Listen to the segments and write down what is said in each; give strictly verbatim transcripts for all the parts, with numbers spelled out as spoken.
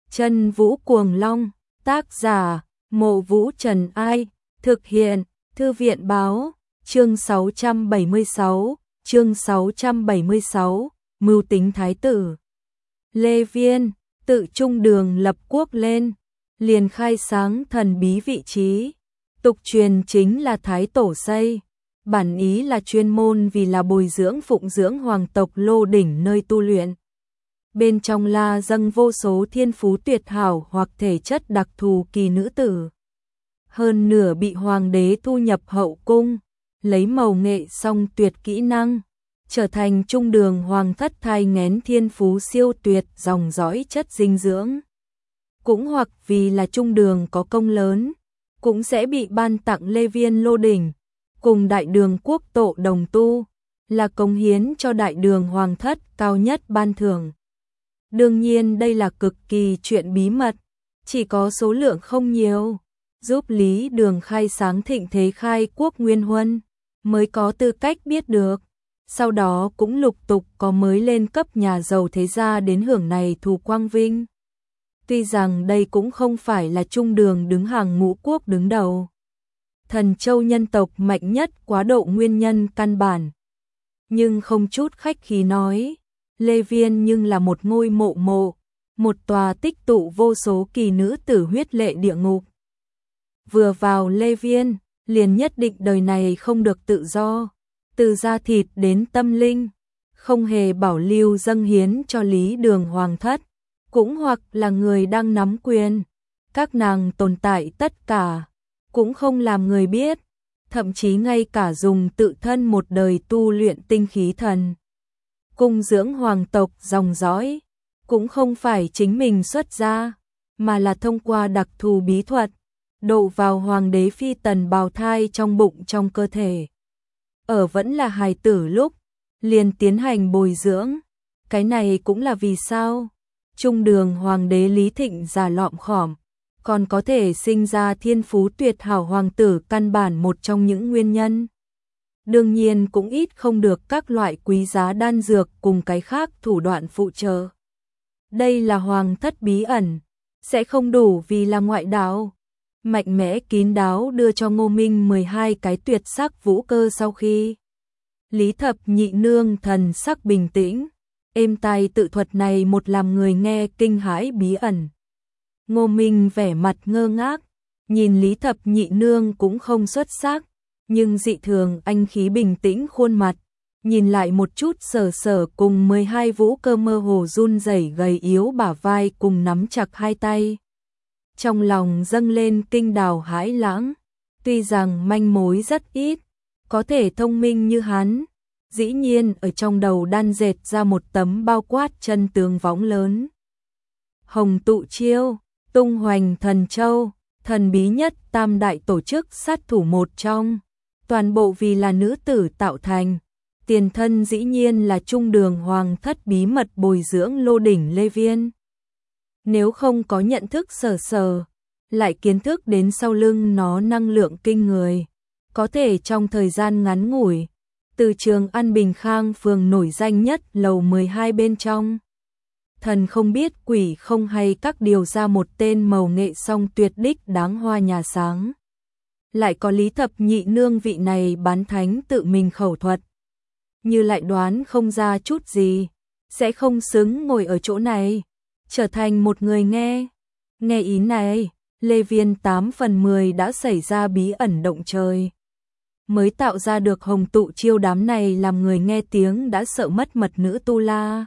Chân Vũ Cuồng Long, tác giả, Mộ Vũ Trần Ai, thực hiện, Thư viện Báo, chương sáu trăm bảy mươi sáu, chương sáu trăm bảy mươi sáu, mưu tính thái tử. Lê Viên, tự trung đường lập quốc lên, liền khai sáng thần bí vị trí, tục truyền chính là thái tổ xây, bản ý là chuyên môn vì là bồi dưỡng phụng dưỡng hoàng tộc Lô Đỉnh nơi tu luyện. Bên trong la dâng vô số thiên phú tuyệt hảo hoặc thể chất đặc thù kỳ nữ tử. Hơn nửa bị hoàng đế thu nhập hậu cung, lấy mầu nghệ song tuyệt kỹ năng, trở thành trung đường hoàng thất thai nghén thiên phú siêu tuyệt dòng dõi chất dinh dưỡng. Cũng hoặc vì là trung đường có công lớn, cũng sẽ bị ban tặng Lê Viên Lô Đỉnh, cùng đại đường quốc tổ đồng tu, là cống hiến cho đại đường hoàng thất cao nhất ban thưởng. Đương nhiên đây là cực kỳ chuyện bí mật, chỉ có số lượng không nhiều, giúp Lý Đường khai sáng thịnh thế khai quốc nguyên huân, mới có tư cách biết được. Sau đó cũng lục tục có mới lên cấp nhà giàu thế gia đến hưởng này thù quang vinh. Tuy rằng đây cũng không phải là trung đường đứng hàng ngũ quốc đứng đầu. Thần châu nhân tộc mạnh nhất quá độ nguyên nhân căn bản. Nhưng không chút khách khí nói, Lê Viên nhưng là một ngôi mộ mộ, một tòa tích tụ vô số kỳ nữ tử huyết lệ địa ngục. Vừa vào Lê Viên, liền nhất định đời này không được tự do, từ da thịt đến tâm linh, không hề bảo lưu dâng hiến cho Lý Đường hoàng thất, cũng hoặc là người đang nắm quyền. Các nàng tồn tại tất cả, cũng không làm người biết, thậm chí ngay cả dùng tự thân một đời tu luyện tinh khí thần. Cung dưỡng hoàng tộc dòng dõi, cũng không phải chính mình xuất ra, mà là thông qua đặc thù bí thuật, độ vào hoàng đế phi tần bào thai trong bụng trong cơ thể. Ở vẫn là hài tử lúc, liền tiến hành bồi dưỡng. Cái này cũng là vì sao trung đường hoàng đế Lý Thịnh già lọm khỏm, còn có thể sinh ra thiên phú tuyệt hảo hoàng tử căn bản một trong những nguyên nhân. Đương nhiên cũng ít không được các loại quý giá đan dược cùng cái khác thủ đoạn phụ trợ. Đây là hoàng thất bí ẩn, sẽ không đủ vì là ngoại đạo. Mạnh mẽ kín đáo đưa cho Ngô Minh mười hai cái tuyệt sắc vũ cơ sau khi. Lý Thập Nhị Nương thần sắc bình tĩnh, êm tai tự thuật này một làm người nghe kinh hãi bí ẩn. Ngô Minh vẻ mặt ngơ ngác, nhìn Lý Thập Nhị Nương cũng không xuất sắc, nhưng dị thường anh khí bình tĩnh khuôn mặt, nhìn lại một chút sở sở cùng mười hai vũ cơ mơ hồ run rẩy gầy yếu bả vai cùng nắm chặt hai tay. Trong lòng dâng lên kinh đào hãi lãng, tuy rằng manh mối rất ít, có thể thông minh như hắn, dĩ nhiên ở trong đầu đan dệt ra một tấm bao quát chân tướng võng lớn. Hồng Tụ Chiêu, tung hoành thần châu, thần bí nhất tam đại tổ chức sát thủ một trong, toàn bộ vì là nữ tử tạo thành, tiền thân dĩ nhiên là trung đường hoàng thất bí mật bồi dưỡng Lô Đỉnh Lê Viên. Nếu không có nhận thức sở sở, lại kiến thức đến sau lưng nó năng lượng kinh người, có thể trong thời gian ngắn ngủi, từ trường An Bình Khang phường nổi danh nhất lầu mười hai bên trong. Thần không biết quỷ không hay các điều ra một tên mầu nghệ song tuyệt đích đáng hoa nhà sáng. Lại có Lý Thập Nhị Nương vị này bán thánh tự mình khẩu thuật. Như lại đoán không ra chút gì, sẽ không xứng ngồi ở chỗ này, trở thành một người nghe. Nghe ý này, Lê Viên tám phần mười đã xảy ra bí ẩn động trời. Mới tạo ra được Hồng Tụ Chiêu đám này làm người nghe tiếng đã sợ mất mật nữ tu la.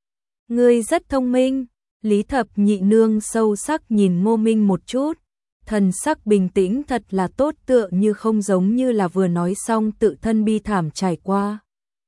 Ngươi rất thông minh, Lý Thập Nhị Nương sâu sắc nhìn Ngô Minh một chút, thần sắc bình tĩnh thật là tốt tựa như không giống như là vừa nói xong tự thân bi thảm trải qua.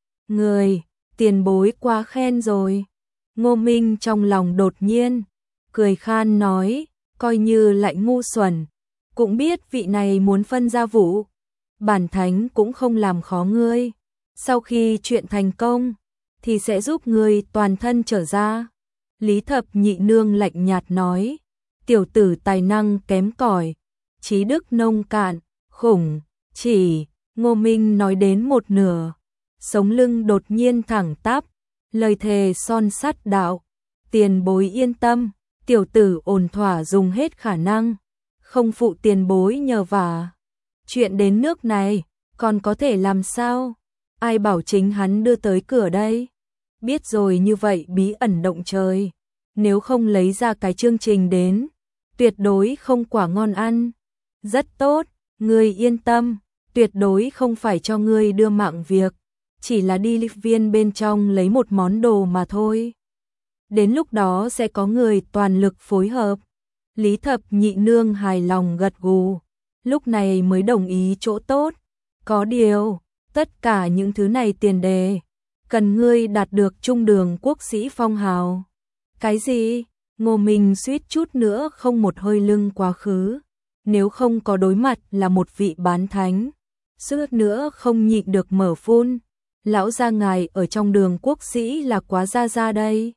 Người, tiền bối quá khen rồi. Ngô Minh trong lòng đột nhiên, cười khan nói, coi như lại ngu xuẩn, cũng biết vị này muốn phân gia vụ. Bản thánh cũng không làm khó ngươi, sau khi chuyện thành công, thì sẽ giúp ngươi toàn thân trở ra. Lý Thập Nhị Nương lạnh nhạt nói, tiểu tử tài năng kém cỏi, trí đức nông cạn, khủng, chỉ. Ngô Minh nói đến một nửa, sống lưng đột nhiên thẳng tắp, lời thề son sắt đạo, tiền bối yên tâm, Tiểu tử ổn thỏa dùng hết khả năng, không phụ tiền bối nhờ vả. Chuyện đến nước này, còn có thể làm sao? Ai bảo chính hắn đưa tới cửa đây? Biết rồi như vậy bí ẩn động trời. Nếu không lấy ra cái chương trình đến, tuyệt đối không quả ngon ăn. Rất tốt, ngươi yên tâm, tuyệt đối không phải cho ngươi đưa mạng việc. Chỉ là đi viên bên trong lấy một món đồ mà thôi. Đến lúc đó sẽ có người toàn lực phối hợp. Lý Thập Nhị Nương hài lòng gật gù, lúc này mới đồng ý chỗ tốt. Có điều, tất cả những thứ này tiền đề, cần ngươi đạt được trung đường quốc sĩ phong hào. Cái gì? Ngô Minh suýt chút nữa không một hơi lưng quá khứ. Nếu không có đối mặt là một vị bán thánh, suýt nữa không nhịn được mở phun. Lão gia ngài ở trong đường quốc sĩ là quá ra ra đây.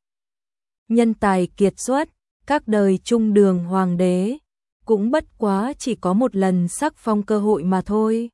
Nhân tài kiệt xuất, các đời trung đường hoàng đế, cũng bất quá chỉ có một lần sắc phong cơ hội mà thôi.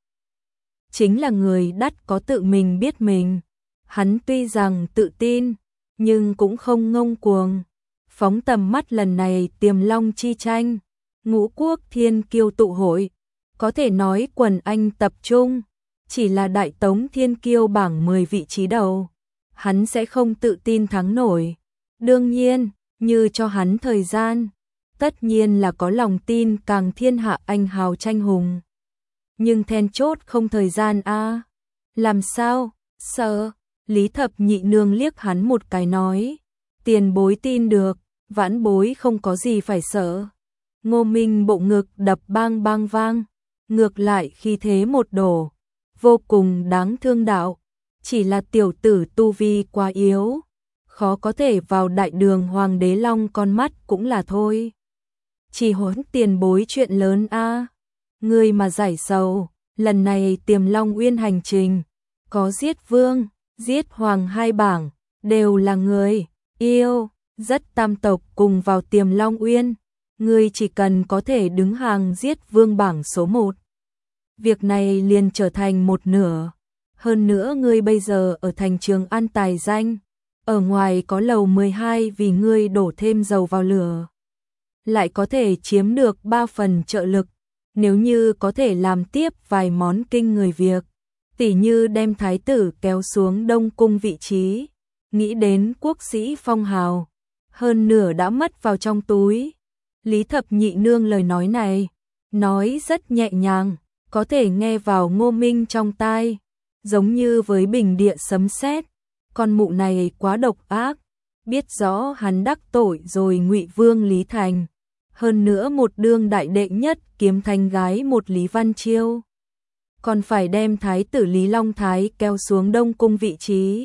Chính là người đắt có tự mình biết mình. Hắn tuy rằng tự tin, nhưng cũng không ngông cuồng. Phóng tầm mắt lần này Tiềm Long chi tranh, ngũ quốc thiên kiêu tụ hội, có thể nói quần anh tập trung, chỉ là đại tống thiên kiêu bảng mười vị trí đầu, hắn sẽ không tự tin thắng nổi. Đương nhiên, như cho hắn thời gian, tất nhiên là có lòng tin càng thiên hạ anh hào tranh hùng. Nhưng then chốt không thời gian a. Làm sao? Sợ. Lý Thập Nhị Nương liếc hắn một cái nói, tiền bối tin được, vãn bối không có gì phải sợ. Ngô Minh bộ ngực đập bang bang vang, ngược lại khi thế một đổ, vô cùng đáng thương đạo, chỉ là tiểu tử tu vi quá yếu, khó có thể vào đại đường hoàng đế long con mắt cũng là thôi. Chỉ hỗn tiền bối chuyện lớn a. Người mà giải sầu, lần này Tiềm Long Uyên hành trình, có giết vương, giết hoàng hai bảng, đều là người yêu, rất tam tộc cùng vào Tiềm Long Uyên, ngươi chỉ cần có thể đứng hàng giết vương bảng số một. Việc này liền trở thành một nửa, hơn nữa ngươi bây giờ ở thành Trường An tài danh, ở ngoài có lầu mười hai vì ngươi đổ thêm dầu vào lửa, lại có thể chiếm được ba phần trợ lực, nếu như có thể làm tiếp vài món kinh người việc. Tỉ như đem thái tử kéo xuống Đông Cung vị trí, nghĩ đến quốc sĩ phong hào, hơn nửa đã mất vào trong túi. Lý Thập Nhị Nương lời nói này, nói rất nhẹ nhàng, có thể nghe vào Ngô Minh trong tai, giống như với bình địa sấm sét. Con mụ này quá độc ác, biết rõ hắn đắc tội rồi Ngụy Vương Lý Thành, hơn nữa một đương đại đệ nhất kiếm thanh gái một Lý Văn Chiêu, còn phải đem thái tử Lý Long Thái kéo xuống Đông Cung vị trí.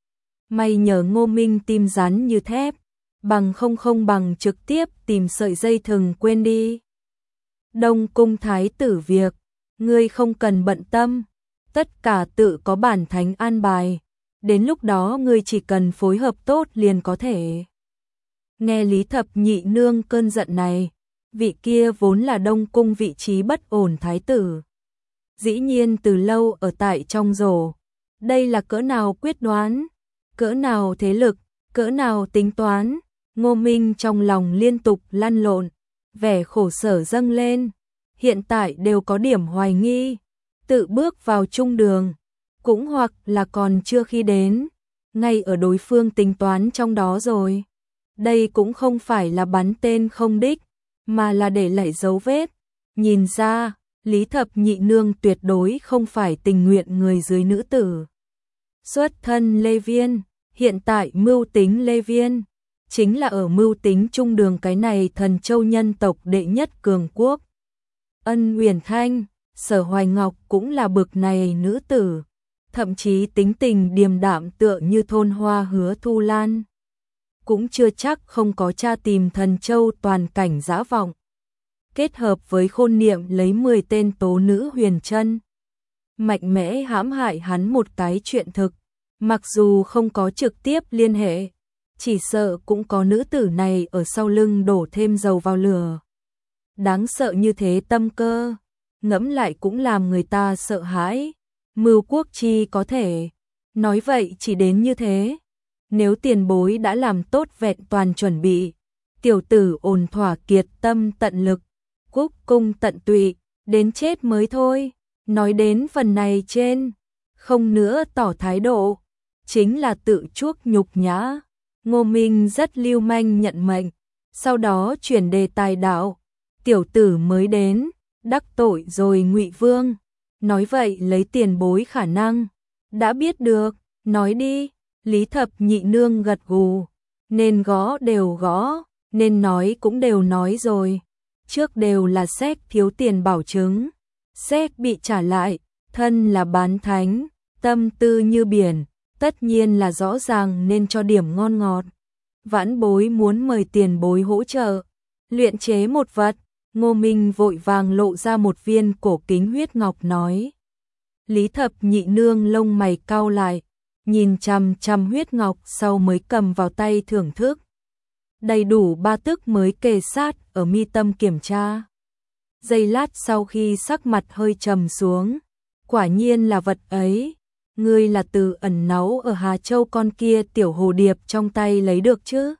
May nhờ Ngô Minh tim rắn như thép, bằng không không bằng trực tiếp tìm sợi dây thừng quên đi. Đông Cung thái tử việc, ngươi không cần bận tâm, tất cả tự có bản thánh an bài, đến lúc đó ngươi chỉ cần phối hợp tốt liền có thể. Nghe Lý Thập Nhị Nương cơn giận này, vị kia vốn là Đông Cung vị trí bất ổn thái tử, dĩ nhiên từ lâu ở tại trong rổ. Đây là cỡ nào quyết đoán, cỡ nào thế lực, cỡ nào tính toán. Ngô Minh trong lòng liên tục lăn lộn, vẻ khổ sở dâng lên, hiện tại đều có điểm hoài nghi, tự bước vào trung đường, cũng hoặc là còn chưa khi đến, ngay ở đối phương tính toán trong đó rồi. Đây cũng không phải là bắn tên không đích, mà là để lại dấu vết. Nhìn ra, Lý Thập Nhị Nương tuyệt đối không phải tình nguyện người dưới nữ tử. Xuất thân Lê Viên, hiện tại mưu tính Lê Viên, chính là ở mưu tính trung đường cái này thần châu nhân tộc đệ nhất cường quốc. Ân Uyển Thanh, Sở Hoài Ngọc cũng là bực này nữ tử, thậm chí tính tình điềm đạm tựa như thôn hoa Hứa Thu Lan. Cũng chưa chắc không có cha tìm thần châu toàn cảnh dã vọng. Kết hợp với Khôn Niệm lấy mười tên tố nữ huyền chân, mạnh mẽ hãm hại hắn một cái chuyện thực, mặc dù không có trực tiếp liên hệ, chỉ sợ cũng có nữ tử này ở sau lưng đổ thêm dầu vào lửa. Đáng sợ như thế tâm cơ, ngẫm lại cũng làm người ta sợ hãi. Mưu quốc chi có thể, nói vậy chỉ đến như thế. Nếu tiền bối đã làm tốt vẹn toàn chuẩn bị, tiểu tử ổn thỏa kiệt tâm tận lực, cúc cung tận tụy, đến chết mới thôi. Nói đến phần này trên, không nữa tỏ thái độ, chính là tự chuốc nhục nhã. Ngô Minh rất lưu manh nhận mệnh, sau đó chuyển đề tài đạo, tiểu tử mới đến, đắc tội rồi Ngụy Vương. Nói vậy lấy tiền bối khả năng, đã biết được, nói đi. Lý Thập Nhị Nương gật gù, nên gõ đều gõ, nên nói cũng đều nói rồi. Trước đều là séc thiếu tiền bảo chứng, séc bị trả lại, thân là bán thánh, tâm tư như biển, tất nhiên là rõ ràng nên cho điểm ngon ngọt. Vãn bối muốn mời tiền bối hỗ trợ, luyện chế một vật. Ngô Minh vội vàng lộ ra một viên cổ kính huyết ngọc nói. Lý Thập Nhị Nương lông mày cau lại, nhìn chằm chằm huyết ngọc sau mới cầm vào tay thưởng thức. Đầy đủ ba tức mới kề sát ở mi tâm kiểm tra. Giây lát sau khi sắc mặt hơi trầm xuống, quả nhiên là vật ấy, ngươi là từ ẩn náu ở Hà Châu con kia tiểu hồ điệp trong tay lấy được chứ?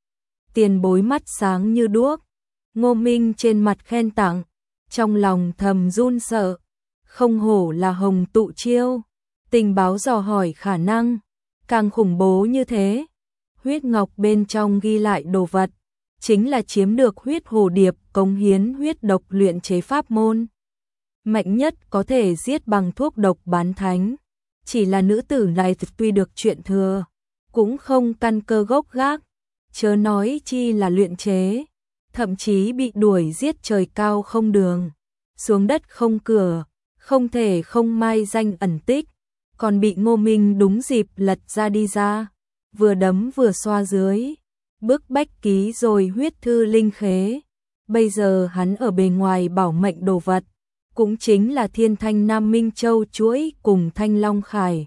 Tiền bối mắt sáng như đuốc, Ngô Minh trên mặt khen tặng, trong lòng thầm run sợ, không hổ là hồng tụ chiêu, tình báo dò hỏi khả năng, càng khủng bố như thế. Huyết ngọc bên trong ghi lại đồ vật, chính là chiếm được huyết hồ điệp cống hiến huyết độc luyện chế pháp môn. Mạnh nhất có thể giết bằng thuốc độc bán thánh, chỉ là nữ tử này tuy được chuyện thừa, cũng không căn cơ gốc gác, chớ nói chi là luyện chế, thậm chí bị đuổi giết trời cao không đường, xuống đất không cửa, không thể không mai danh ẩn tích, còn bị Ngô Minh đúng dịp lật ra đi ra, vừa đấm vừa xoa dưới, bức bách ký rồi huyết thư linh khế. Bây giờ hắn ở bề ngoài bảo mệnh đồ vật, cũng chính là Thiên Thanh Nam Minh Châu chuỗi cùng Thanh Long Khải,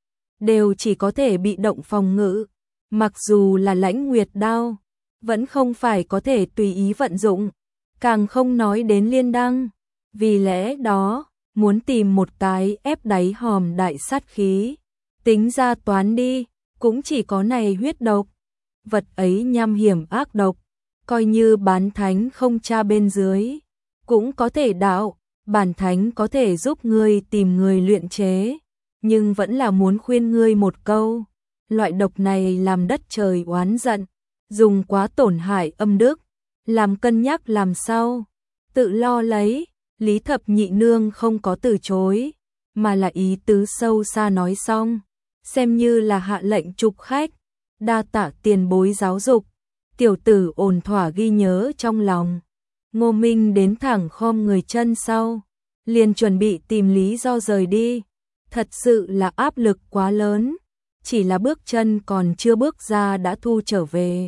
đều chỉ có thể bị động phòng ngự, mặc dù là Lãnh Nguyệt đao, vẫn không phải có thể tùy ý vận dụng, càng không nói đến liên đăng. Vì lẽ đó, muốn tìm một cái ép đáy hòm đại sát khí, tính ra toán đi, cũng chỉ có này huyết độc. Vật ấy nham hiểm ác độc, coi như bán thánh không tra bên dưới, cũng có thể đạo, bản thánh có thể giúp ngươi tìm người luyện chế, nhưng vẫn là muốn khuyên ngươi một câu, loại độc này làm đất trời oán giận, dùng quá tổn hại âm đức, làm cân nhắc làm sao, tự lo lấy. Lý Thập Nhị Nương không có từ chối, mà là ý tứ sâu xa nói xong, xem như là hạ lệnh trục khách, đa tạ tiền bối giáo dục, tiểu tử ổn thỏa ghi nhớ trong lòng. Ngô Minh đến thẳng khom người chân sau, liền chuẩn bị tìm lý do rời đi, thật sự là áp lực quá lớn, chỉ là bước chân còn chưa bước ra đã thu trở về.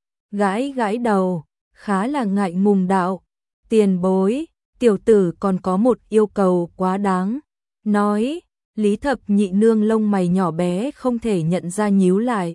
Gãi gãi đầu, khá là ngại ngùng đạo, tiền bối, tiểu tử còn có một yêu cầu quá đáng. Nói, Lý Thập Nhị Nương lông mày nhỏ bé không thể nhận ra nhíu lại.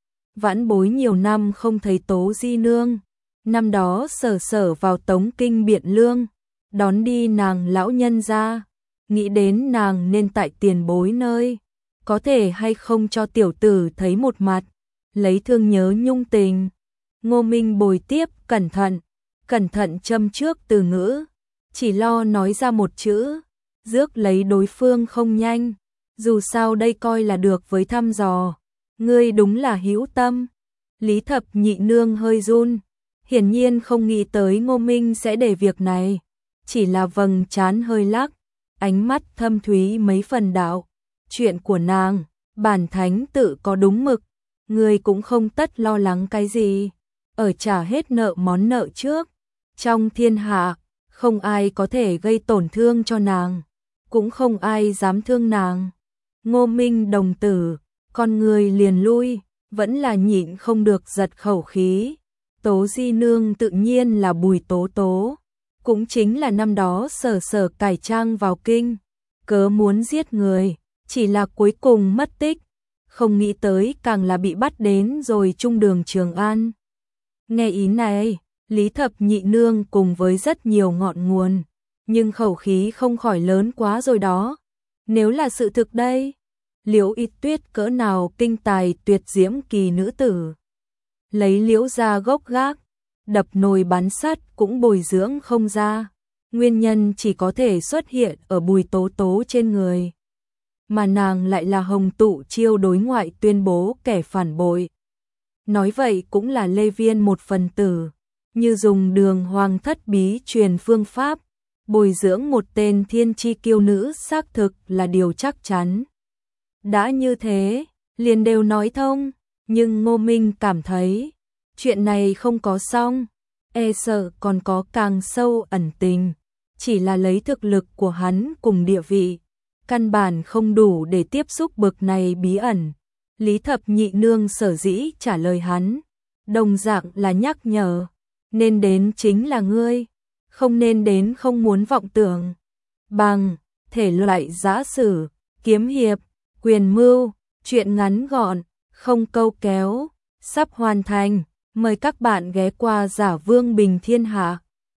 Vãn bối nhiều năm không thấy Tố Di Nương, năm đó sở sở vào Tống Kinh Biện Lương, đón đi nàng lão nhân ra, nghĩ đến nàng nên tại tiền bối nơi, có thể hay không cho tiểu tử thấy một mặt, lấy thương nhớ nhung tình. Ngô Minh bồi tiếp cẩn thận, cẩn thận châm trước từ ngữ, chỉ lo nói ra một chữ, rước lấy đối phương không nhanh, dù sao đây coi là được với thăm dò. Ngươi đúng là hữu tâm. Lý Thập Nhị Nương hơi run, hiển nhiên không nghĩ tới Ngô Minh sẽ để việc này, chỉ là vầng trán hơi lắc, ánh mắt thâm thúy mấy phần đạo, chuyện của nàng, bản thánh tự có đúng mực, ngươi cũng không tất lo lắng cái gì, ở trả hết nợ món nợ trước, trong thiên hạ, không ai có thể gây tổn thương cho nàng, cũng không ai dám thương nàng. Ngô Minh đồng tử, con người liền lui, vẫn là nhịn không được giật khẩu khí. Tố Di Nương tự nhiên là Bùi Tố Tố, cũng chính là năm đó sở sở cải trang vào kinh, cớ muốn giết người, chỉ là cuối cùng mất tích, không nghĩ tới càng là bị bắt đến rồi trung đường Trường An. Nghe ý này, Lý Thập Nhị Nương cùng với rất nhiều ngọn nguồn, nhưng khẩu khí không khỏi lớn quá rồi đó. Nếu là sự thực đây, Liễu Y Tuyết cỡ nào kinh tài tuyệt diễm kỳ nữ tử, lấy Liễu ra gốc gác, đập nồi bán sắt cũng bồi dưỡng không ra. Nguyên nhân chỉ có thể xuất hiện ở Bùi Tố Tố trên người. Mà nàng lại là Hồng Tụ Chiêu đối ngoại tuyên bố kẻ phản bội. Nói vậy cũng là Lê Viên một phần tử, như dùng Đường Hoàng thất bí truyền phương pháp, bồi dưỡng một tên thiên chi kiêu nữ xác thực là điều chắc chắn. Đã như thế, liền đều nói thông, nhưng Ngô Minh cảm thấy, chuyện này không có xong, e sợ còn có càng sâu ẩn tình, chỉ là lấy thực lực của hắn cùng địa vị, căn bản không đủ để tiếp xúc bực này bí ẩn. Lý Thập Nhị Nương sở dĩ trả lời hắn, đồng dạng là nhắc nhở, nên đến chính là ngươi, không nên đến không muốn vọng tưởng. Bằng thể loại giã sử, kiếm hiệp, quyền mưu, chuyện ngắn gọn, không câu kéo, sắp hoàn thành, mời các bạn ghé qua Giả Vương Bình Thiên Hạ.